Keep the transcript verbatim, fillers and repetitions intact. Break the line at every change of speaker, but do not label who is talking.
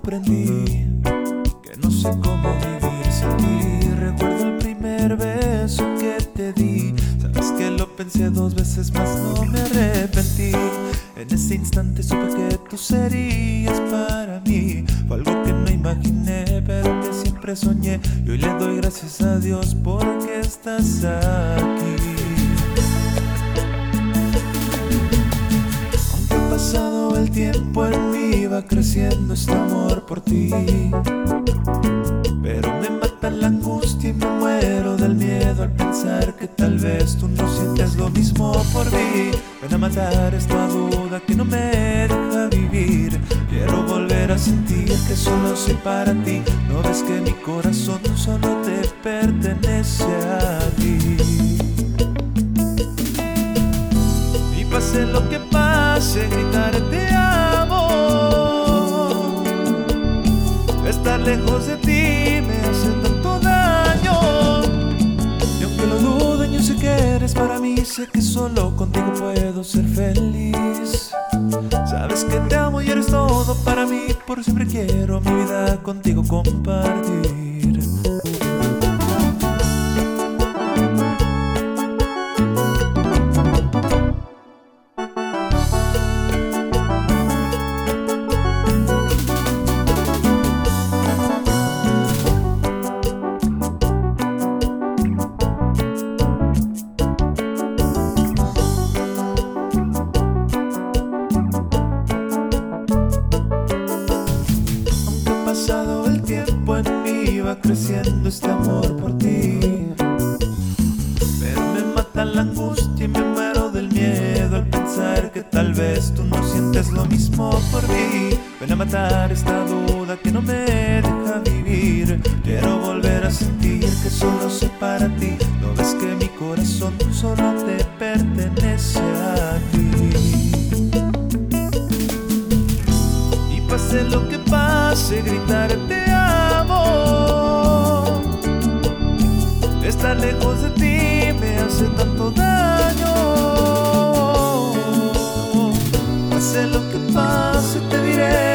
comprendí que no sé cómo vivir sin ti. Recuerdo el primer beso que te di. Sabes que lo pensé dos veces más, no me arrepentí. En ese instante supe que tú serías para mí. Fue algo que no imaginé, pero que siempre soñé. Y hoy le doy gracias a Dios porque estás aquí. Aunque ha pasado el tiempo, en mí va creciendo este amor por ti. Pero me mata la angustia y me muero del miedo al pensar que tal vez tú no sientes lo mismo por mí. Ven a matar esta duda que no me deja vivir. Quiero volver a sentir que solo soy para ti. ¿No ves que mi corazón solo te pertenece a ti? Y pase lo que pase, gritaré te amo. Estar lejos de ti me hace tanto daño. Y aunque lo dude, yo sé que eres para mí. Sé que solo contigo puedo ser feliz. Sabes que te amo y eres todo para mí. Por siempre quiero mi vida contigo compartir. Pasado el tiempo, en mí va creciendo este amor por ti. Pero me mata la angustia y me muero del miedo al pensar que tal vez tú no sientes lo mismo por mí. Ven a matar esta duda que no me deja vivir. Quiero volver a sentir que solo soy para ti. ¿No ves que mi corazón solo te pertenece a ti? Pase lo que pase, gritar te amo. Estar lejos de ti me hace tanto daño. Pase lo que pase, te diré